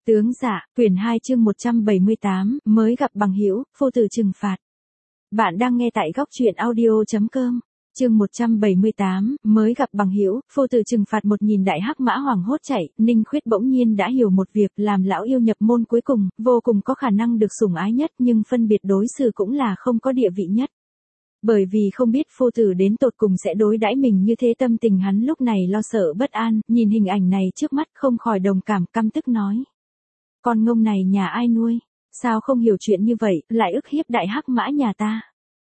Tướng dạ, quyển 2 chương 178, mới gặp bằng hữu, phu tử trừng phạt. Bạn đang nghe tại góc truyện audio.com. Chương 178, mới gặp bằng hữu, phu tử trừng phạt. Một nhìn đại hắc mã hoảng hốt chạy, Ninh Khuyết bỗng nhiên đã hiểu một việc, làm lão yêu nhập môn cuối cùng, vô cùng có khả năng được sủng ái nhất, nhưng phân biệt đối xử cũng là không có địa vị nhất. Bởi vì không biết phu tử đến tột cùng sẽ đối đãi mình như thế, tâm tình hắn lúc này lo sợ bất an, nhìn hình ảnh này trước mắt không khỏi đồng cảm, căm tức nói. Con ngông này nhà ai nuôi? Sao không hiểu chuyện như vậy, lại ức hiếp đại hắc mã nhà ta?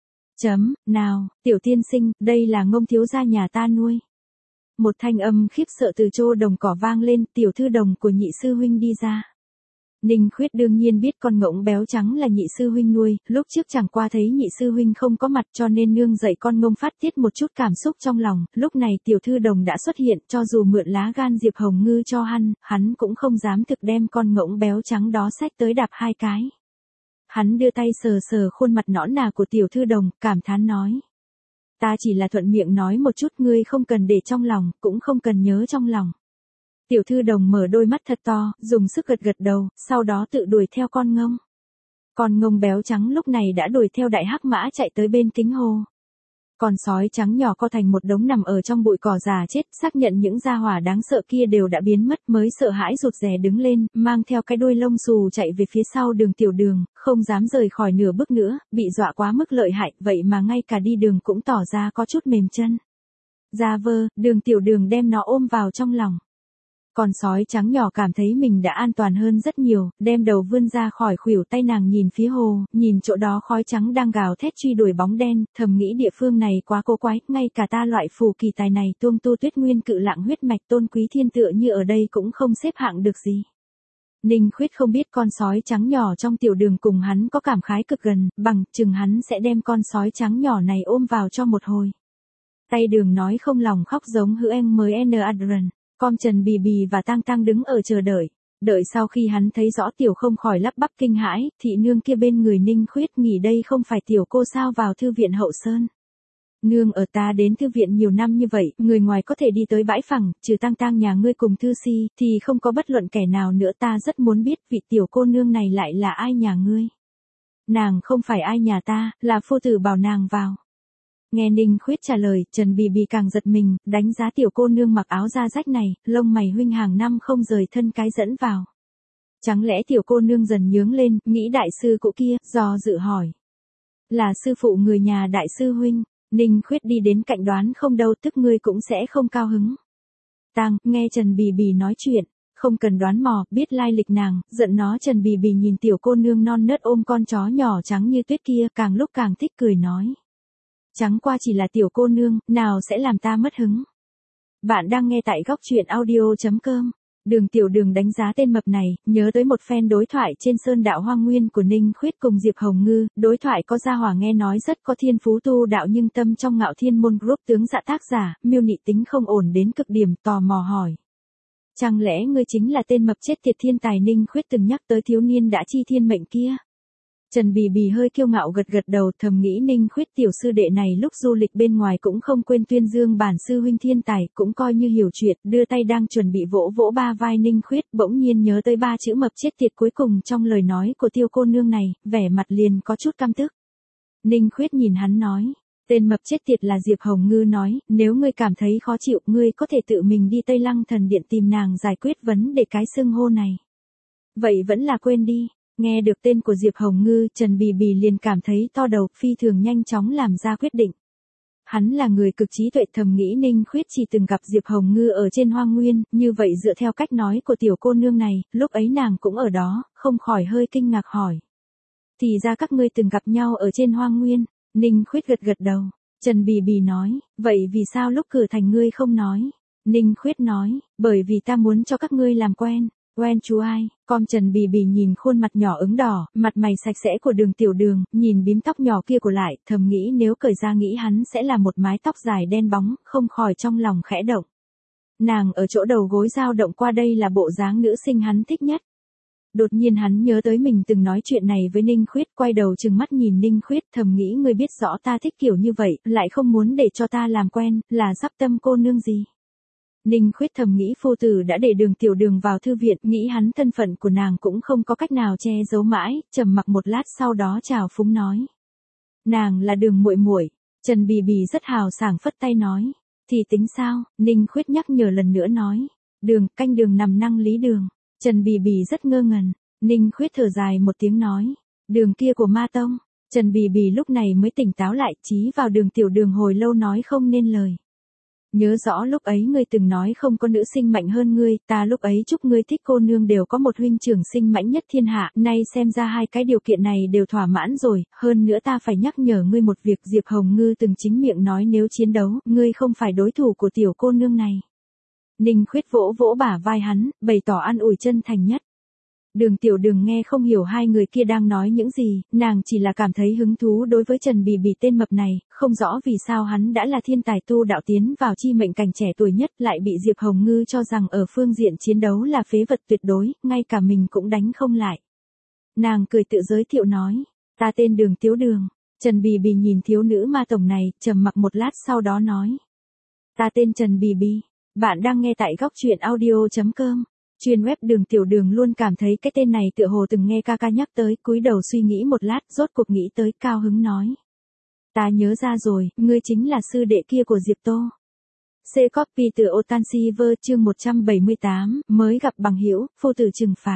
Nào, tiểu tiên sinh, đây là ngông thiếu gia nhà ta nuôi. Một thanh âm khiếp sợ từ chỗ đồng cỏ vang lên, tiểu thư đồng của nhị sư huynh đi ra. Ninh Khuyết đương nhiên biết con ngỗng béo trắng là nhị sư huynh nuôi, lúc trước chẳng qua thấy nhị sư huynh không có mặt cho nên nương dạy con ngông phát tiết một chút cảm xúc trong lòng, lúc này tiểu thư đồng đã xuất hiện, cho dù mượn lá gan Diệp Hồng Ngư cho hắn cũng không dám thực đem con ngỗng béo trắng đó xách tới đạp hai cái. Hắn đưa tay sờ sờ khuôn mặt nõn nà của tiểu thư đồng, cảm thán nói. Ta chỉ là thuận miệng nói một chút, ngươi không cần để trong lòng, cũng không cần nhớ trong lòng. Tiểu thư đồng mở đôi mắt thật to, dùng sức gật gật đầu, sau đó tự đuổi theo con ngông. Con ngông béo trắng lúc này đã đuổi theo đại hắc mã chạy tới bên kính hồ. Con sói trắng nhỏ co thành một đống nằm ở trong bụi cỏ già chết, xác nhận những gia hỏa đáng sợ kia đều đã biến mất, mới sợ hãi rụt rè đứng lên, mang theo cái đuôi lông xù chạy về phía sau Đường Tiểu Đường, không dám rời khỏi nửa bước nữa, bị dọa quá mức lợi hại, vậy mà ngay cả đi đường cũng tỏ ra có chút mềm chân. Ra vơ, Đường Tiểu Đường đem nó ôm vào trong lòng. Con sói trắng nhỏ cảm thấy mình đã an toàn hơn rất nhiều, đem đầu vươn ra khỏi khuỷu tay nàng nhìn phía hồ, nhìn chỗ đó khói trắng đang gào thét truy đuổi bóng đen, thầm nghĩ địa phương này quá cô quái, ngay cả ta loại phù kỳ tài này tuông tu tuyết nguyên cự lạng huyết mạch tôn quý thiên tựa như ở đây cũng không xếp hạng được gì. Ninh Khuyết không biết con sói trắng nhỏ trong tiểu đường cùng hắn có cảm khái cực gần, bằng chừng hắn sẽ đem con sói trắng nhỏ này ôm vào cho một hồi. Tay Đường nói không lòng khóc giống hữu em mới n adren. Con Trần Bì Bì và Tang Tang đứng ở chờ đợi. Đợi sau khi hắn thấy rõ tiểu không khỏi lắp bắp kinh hãi, thị nương kia bên người Ninh Khuyết nghĩ đây không phải tiểu cô sao vào thư viện Hậu Sơn. Nương ở ta đến thư viện nhiều năm như vậy, người ngoài có thể đi tới bãi phẳng, trừ Tang Tang nhà ngươi cùng Thư Si, thì không có bất luận kẻ nào nữa, ta rất muốn biết vị tiểu cô nương này lại là ai nhà ngươi. Nàng không phải ai nhà ta, là phu tử bảo nàng vào. Nghe Ninh Khuyết trả lời, Trần Bì Bì càng giật mình, đánh giá tiểu cô nương mặc áo da rách này, lông mày huynh hàng năm không rời thân cái dẫn vào. Chẳng lẽ tiểu cô nương dần nhướng lên, nghĩ đại sư cụ kia, do dự hỏi. Là sư phụ người nhà đại sư huynh. Ninh Khuyết đi đến cạnh đoán không đâu, tức ngươi cũng sẽ không cao hứng. Nghe Trần Bì Bì nói chuyện, không cần đoán mò, biết lai lịch nàng, giận nó. Trần Bì Bì nhìn tiểu cô nương non nớt ôm con chó nhỏ trắng như tuyết kia, càng lúc càng thích cười nói. Chẳng qua chỉ là tiểu cô nương, nào sẽ làm ta mất hứng. Bạn đang nghe tại góc truyện audio.com. Đường Tiểu Đường đánh giá tên mập này, nhớ tới một phen đối thoại trên sơn đạo Hoang Nguyên của Ninh Khuyết cùng Diệp Hồng Ngư, đối thoại có gia hỏa nghe nói rất có thiên phú tu đạo nhưng tâm trong Ngạo Thiên Môn Group tướng dạ tác giả, miêu nị tính không ổn đến cực điểm, tò mò hỏi. Chẳng lẽ ngươi chính là tên mập chết tiệt thiên tài Ninh Khuyết từng nhắc tới thiếu niên đã chi thiên mệnh kia? Trần Bì Bì hơi kiêu ngạo gật gật đầu, thầm nghĩ Ninh Khuyết tiểu sư đệ này lúc du lịch bên ngoài cũng không quên tuyên dương bản sư huynh thiên tài, cũng coi như hiểu chuyện, đưa tay đang chuẩn bị vỗ vỗ ba vai Ninh Khuyết, bỗng nhiên nhớ tới ba chữ mập chết tiệt cuối cùng trong lời nói của tiểu cô nương này, vẻ mặt liền có chút căm tức. Ninh Khuyết nhìn hắn nói, tên mập chết tiệt là Diệp Hồng Ngư nói, nếu ngươi cảm thấy khó chịu, ngươi có thể tự mình đi Tây Lăng Thần Điện tìm nàng giải quyết vấn đề cái xưng hô này. Vậy vẫn là quên đi. Nghe được tên của Diệp Hồng Ngư, Trần Bì Bì liền cảm thấy to đầu, phi thường nhanh chóng làm ra quyết định. Hắn là người cực trí tuệ, thầm nghĩ Ninh Khuyết chỉ từng gặp Diệp Hồng Ngư ở trên Hoang Nguyên, như vậy dựa theo cách nói của tiểu cô nương này, lúc ấy nàng cũng ở đó, không khỏi hơi kinh ngạc hỏi. Thì ra các ngươi từng gặp nhau ở trên Hoang Nguyên. Ninh Khuyết gật gật đầu. Trần Bì Bì nói, vậy vì sao lúc cử thành ngươi không nói? Ninh Khuyết nói, bởi vì ta muốn cho các ngươi làm quen. Quen chú ai? Con Trần Bì Bì nhìn khuôn mặt nhỏ ửng đỏ, mặt mày sạch sẽ của Đường Tiểu Đường, nhìn bím tóc nhỏ kia của lại, thầm nghĩ nếu cởi ra nghĩ hắn sẽ là một mái tóc dài đen bóng, không khỏi trong lòng khẽ động. Nàng ở chỗ đầu gối dao động qua, đây là bộ dáng nữ sinh hắn thích nhất. Đột nhiên hắn nhớ tới mình từng nói chuyện này với Ninh Khuyết, quay đầu trừng mắt nhìn Ninh Khuyết, thầm nghĩ ngươi biết rõ ta thích kiểu như vậy, lại không muốn để cho ta làm quen, là sắp tâm cô nương gì? Ninh Khuyết thầm nghĩ phu tử đã để Đường Tiểu Đường vào thư viện, nghĩ hắn thân phận của nàng cũng không có cách nào che giấu mãi, trầm mặc một lát sau đó chào phúng nói. Nàng là Đường muội muội. Trần Bì Bì rất hào sảng phất tay nói. Thì tính sao? Ninh Khuyết nhắc nhở lần nữa nói. Đường, canh đường nằm năng lý đường. Trần Bì Bì rất ngơ ngẩn. Ninh Khuyết thở dài một tiếng nói. Đường kia của Ma Tông. Trần Bì Bì lúc này mới tỉnh táo lại, chí vào Đường Tiểu Đường hồi lâu nói không nên lời. Nhớ rõ lúc ấy ngươi từng nói không có nữ sinh mạnh hơn ngươi, ta lúc ấy chúc ngươi thích cô nương đều có một huynh trưởng sinh mãnh nhất thiên hạ, nay xem ra hai cái điều kiện này đều thỏa mãn rồi, hơn nữa ta phải nhắc nhở ngươi một việc, Diệp Hồng Ngư từng chính miệng nói nếu chiến đấu, ngươi không phải đối thủ của tiểu cô nương này. Ninh Khuyết vỗ vỗ bả vai hắn, bày tỏ an ủi chân thành nhất. Đường Tiểu Đường nghe không hiểu hai người kia đang nói những gì, nàng chỉ là cảm thấy hứng thú đối với Trần Bì Bì tên mập này, không rõ vì sao hắn đã là thiên tài tu đạo tiến vào chi mệnh cảnh trẻ tuổi nhất lại bị Diệp Hồng Ngư cho rằng ở phương diện chiến đấu là phế vật tuyệt đối, ngay cả mình cũng đánh không lại. Nàng cười tự giới thiệu nói, ta tên Đường Tiếu Đường. Trần Bì Bì nhìn thiếu nữ ma tổng này, trầm mặc một lát sau đó nói. Ta tên Trần Bì Bì, bạn đang nghe tại góc truyện audio.com. Chuyên web Đường Tiểu Đường luôn cảm thấy cái tên này tựa hồ từng nghe ca ca nhắc tới, cúi đầu suy nghĩ một lát, rốt cuộc nghĩ tới, cao hứng nói. Ta nhớ ra rồi, ngươi chính là sư đệ kia của Diệp Tô. C-copy từ Otansiver chương 178, mới gặp bằng hữu, phu tử trừng phạt.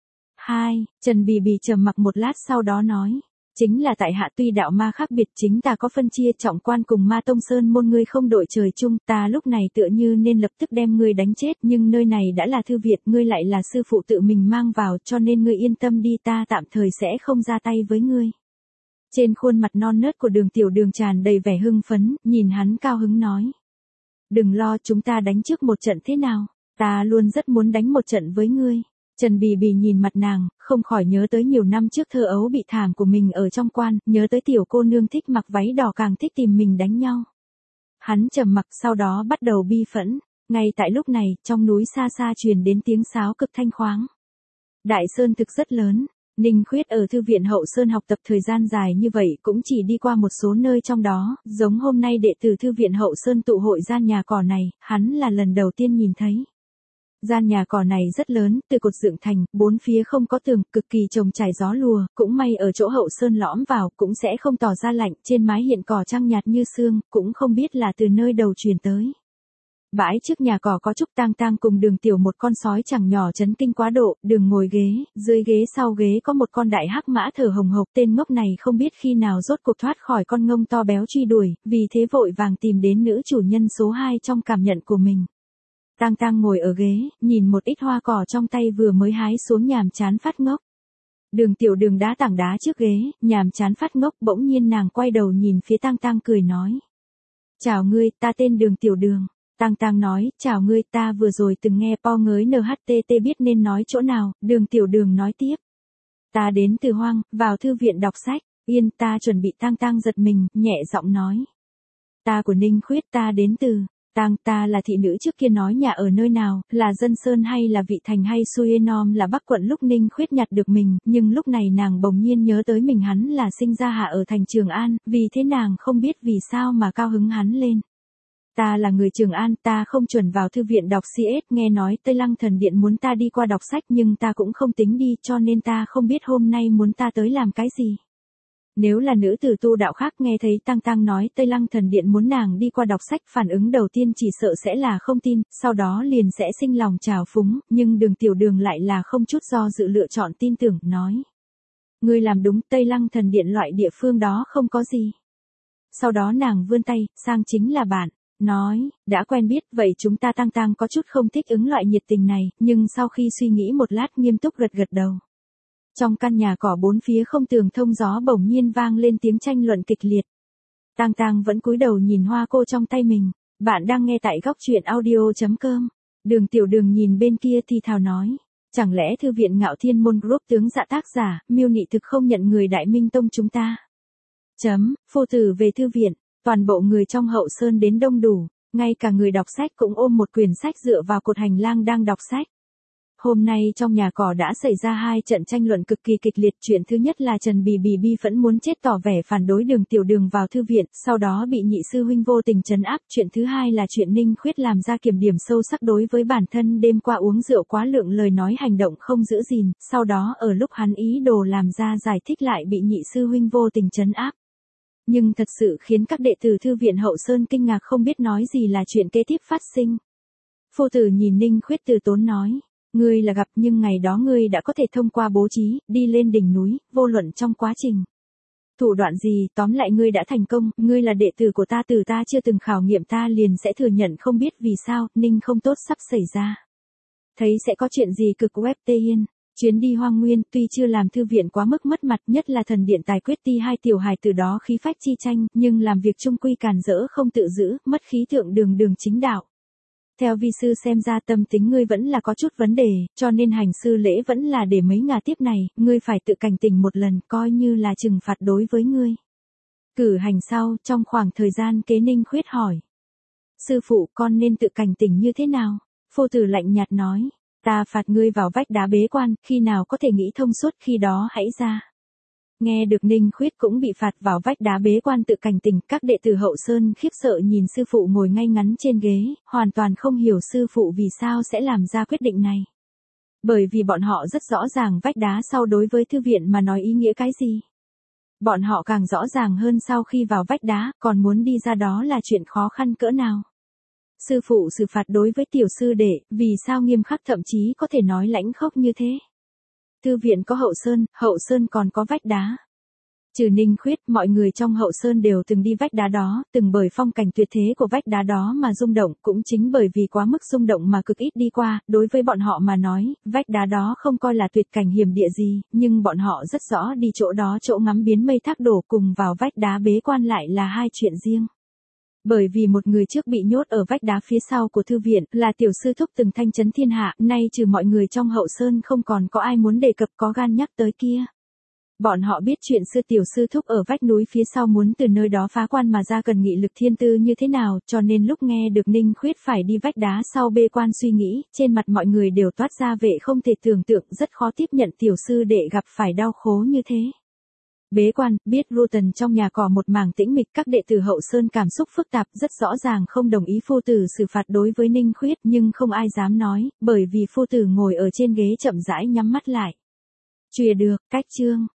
2. Trần Bì Bì trầm mặc một lát sau đó nói. Chính là tại hạ tuy đạo ma khác biệt, chính ta có phân chia trọng quan cùng Ma Tông Sơn môn, ngươi không đội trời chung, ta lúc này tựa như nên lập tức đem ngươi đánh chết, nhưng nơi này đã là thư viện, ngươi lại là sư phụ tự mình mang vào, cho nên ngươi yên tâm đi, ta tạm thời sẽ không ra tay với ngươi. Trên khuôn mặt non nớt của Đường Tiểu Đường tràn đầy vẻ hưng phấn, nhìn hắn cao hứng nói. Đừng lo, chúng ta đánh trước một trận thế nào, ta luôn rất muốn đánh một trận với ngươi. Trần Bì Bì nhìn mặt nàng, không khỏi nhớ tới nhiều năm trước thơ ấu bị thảm của mình ở trong quan, nhớ tới tiểu cô nương thích mặc váy đỏ càng thích tìm mình đánh nhau. Hắn trầm mặc sau đó bắt đầu bi phẫn, ngay tại lúc này, trong núi xa xa truyền đến tiếng sáo cực thanh khoáng. Đại Sơn thực rất lớn, Ninh Khuyết ở thư viện Hậu Sơn học tập thời gian dài như vậy cũng chỉ đi qua một số nơi trong đó, giống hôm nay đệ tử thư viện Hậu Sơn tụ hội gian nhà cỏ này, hắn là lần đầu tiên nhìn thấy. Gian nhà cỏ này rất lớn, từ cột dựng thành, bốn phía không có tường, cực kỳ trồng trải gió lùa, cũng may ở chỗ Hậu Sơn lõm vào, cũng sẽ không tỏ ra lạnh, trên mái hiện cỏ trăng nhạt như sương, cũng không biết là từ nơi đầu truyền tới. Bãi trước nhà cỏ có Trúc Tang Tang cùng Đường Tiểu, một con sói chẳng nhỏ chấn kinh quá độ, Đường ngồi ghế, dưới ghế sau ghế có một con đại hắc mã thở hồng hộc, tên ngốc này không biết khi nào rốt cuộc thoát khỏi con ngông to béo truy đuổi, vì thế vội vàng tìm đến nữ chủ nhân số 2 trong cảm nhận của mình. Tang Tang ngồi ở ghế, nhìn một ít hoa cỏ trong tay vừa mới hái xuống nhàm chán phát ngốc. Đường Tiểu Đường đá tảng đá trước ghế, nhàm chán phát ngốc, bỗng nhiên nàng quay đầu nhìn phía Tang Tang cười nói. Chào ngươi, ta tên Đường Tiểu Đường. Tang Tang nói, chào ngươi, ta vừa rồi từng nghe po ngới NHTT biết nên nói chỗ nào, Đường Tiểu Đường nói tiếp. Ta đến từ Hoang, vào thư viện đọc sách, yên ta chuẩn bị. Tang Tang giật mình, nhẹ giọng nói. Ta của Ninh Khuyết, ta đến từ. Ta là thị nữ trước kia nói nhà ở nơi nào, là Dân Sơn hay là Vị Thành hay Suenom là Bắc quận. Lúc Ninh Khuyết nhặt được mình, nhưng lúc này nàng bỗng nhiên nhớ tới mình hắn là sinh ra hạ ở thành Trường An, vì thế nàng không biết vì sao mà cao hứng hắn lên. Ta là người Trường An, ta không chuẩn vào thư viện đọc CS, nghe nói Tây Lăng Thần Điện muốn ta đi qua đọc sách nhưng ta cũng không tính đi, cho nên ta không biết hôm nay muốn ta tới làm cái gì. Nếu là nữ tử tu đạo khác nghe thấy Tang Tang nói Tây Lăng Thần Điện muốn nàng đi qua đọc sách, phản ứng đầu tiên chỉ sợ sẽ là không tin, sau đó liền sẽ sinh lòng trào phúng, nhưng Đường Tiểu Đường lại là không chút do dự lựa chọn tin tưởng, nói. Ngươi làm đúng, Tây Lăng Thần Điện loại địa phương đó không có gì. Sau đó nàng vươn tay, sang chính là bạn, nói, đã quen biết, vậy chúng ta. Tang Tang có chút không thích ứng loại nhiệt tình này, nhưng sau khi suy nghĩ một lát nghiêm túc gật gật đầu. Trong căn nhà cỏ bốn phía không tường thông gió bỗng nhiên vang lên tiếng tranh luận kịch liệt. Tang Tang vẫn cúi đầu nhìn hoa cô trong tay mình. Bạn đang nghe tại góc truyện audio.com. Đường Tiểu Đường nhìn bên kia thì thào nói. Chẳng lẽ thư viện Ngạo Thiên Môn Group tướng dạ tác giả, Miêu Nị thực không nhận người Đại Minh Tông chúng ta. Phu tử về thư viện, toàn bộ người trong Hậu Sơn đến đông đủ, ngay cả người đọc sách cũng ôm một quyển sách dựa vào cột hành lang đang đọc sách. Hôm nay trong nhà cỏ đã xảy ra hai trận tranh luận cực kỳ kịch liệt. Chuyện thứ nhất là Trần Bì Bì bi phẫn muốn chết tỏ vẻ phản đối Đường Tiểu Đường vào thư viện, sau đó bị nhị sư huynh vô tình trấn áp. Chuyện thứ hai là chuyện Ninh Khuyết làm ra kiểm điểm sâu sắc đối với bản thân, đêm qua uống rượu quá lượng, lời nói hành động không giữ gìn, sau đó ở lúc hắn ý đồ làm ra giải thích lại bị nhị sư huynh vô tình trấn áp. Nhưng thật sự khiến các đệ tử thư viện Hậu Sơn kinh ngạc không biết nói gì là chuyện kế tiếp phát sinh. Phu tử nhìn Ninh Khuyết từ tốn nói. Ngươi là gặp, nhưng ngày đó ngươi đã có thể thông qua bố trí, đi lên đỉnh núi, vô luận trong quá trình. Thủ đoạn gì, tóm lại ngươi đã thành công, ngươi là đệ tử của ta, từ ta chưa từng khảo nghiệm ta liền sẽ thừa nhận, không biết vì sao, Ninh không tốt sắp xảy ra. Thấy sẽ có chuyện gì cực web Tê Yên. Chuyến đi Hoang Nguyên, tuy chưa làm thư viện quá mức mất mặt, nhất là thần điện tài quyết ti hai tiểu hài từ đó khí phách chi tranh, nhưng làm việc chung quy càn rỡ không tự giữ, mất khí thượng đường chính đạo. Theo vi sư xem ra tâm tính ngươi vẫn là có chút vấn đề, cho nên hành sư lễ vẫn là để mấy ngà tiếp này, ngươi phải tự cảnh tỉnh một lần, coi như là trừng phạt đối với ngươi. Cử hành sau, trong khoảng thời gian kế, Ninh Khuyết hỏi. Sư phụ, con nên tự cảnh tỉnh như thế nào? Phu tử lạnh nhạt nói. Ta phạt ngươi vào vách đá bế quan, khi nào có thể nghĩ thông suốt khi đó hãy ra. Nghe được Ninh Khuyết cũng bị phạt vào vách đá bế quan tự cảnh tỉnh, các đệ tử Hậu Sơn khiếp sợ nhìn sư phụ ngồi ngay ngắn trên ghế, hoàn toàn không hiểu sư phụ vì sao sẽ làm ra quyết định này. Bởi vì bọn họ rất rõ ràng vách đá sau đối với thư viện mà nói ý nghĩa cái gì. Bọn họ càng rõ ràng hơn sau khi vào vách đá, còn muốn đi ra đó là chuyện khó khăn cỡ nào. Sư phụ xử phạt đối với tiểu sư đệ, vì sao nghiêm khắc, thậm chí có thể nói lãnh khốc như thế. Thư viện có Hậu Sơn còn có vách đá. Trừ Ninh Khuyết, mọi người trong Hậu Sơn đều từng đi vách đá đó, từng bởi phong cảnh tuyệt thế của vách đá đó mà rung động, cũng chính bởi vì quá mức rung động mà cực ít đi qua, đối với bọn họ mà nói, vách đá đó không coi là tuyệt cảnh hiểm địa gì, nhưng bọn họ rất rõ đi chỗ đó, chỗ ngắm biến mây thác đổ cùng vào vách đá bế quan lại là hai chuyện riêng. Bởi vì một người trước bị nhốt ở vách đá phía sau của thư viện, là tiểu sư thúc từng thanh chấn thiên hạ, nay trừ mọi người trong Hậu Sơn không còn có ai muốn đề cập, có gan nhắc tới kia. Bọn họ biết chuyện xưa tiểu sư thúc ở vách núi phía sau muốn từ nơi đó phá quan mà ra cần nghị lực thiên tư như thế nào, cho nên lúc nghe được Ninh Khuyết phải đi vách đá sau bê quan suy nghĩ, trên mặt mọi người đều toát ra vẻ không thể tưởng tượng, rất khó tiếp nhận tiểu sư đệ gặp phải đau khổ như thế. Bế quan, biết Rutan trong nhà cỏ một mảng tĩnh mịch, các đệ tử Hậu Sơn cảm xúc phức tạp, rất rõ ràng không đồng ý phu tử xử phạt đối với Ninh Khuyết, nhưng không ai dám nói, bởi vì phu tử ngồi ở trên ghế chậm rãi nhắm mắt lại. Chùa được, cách chương.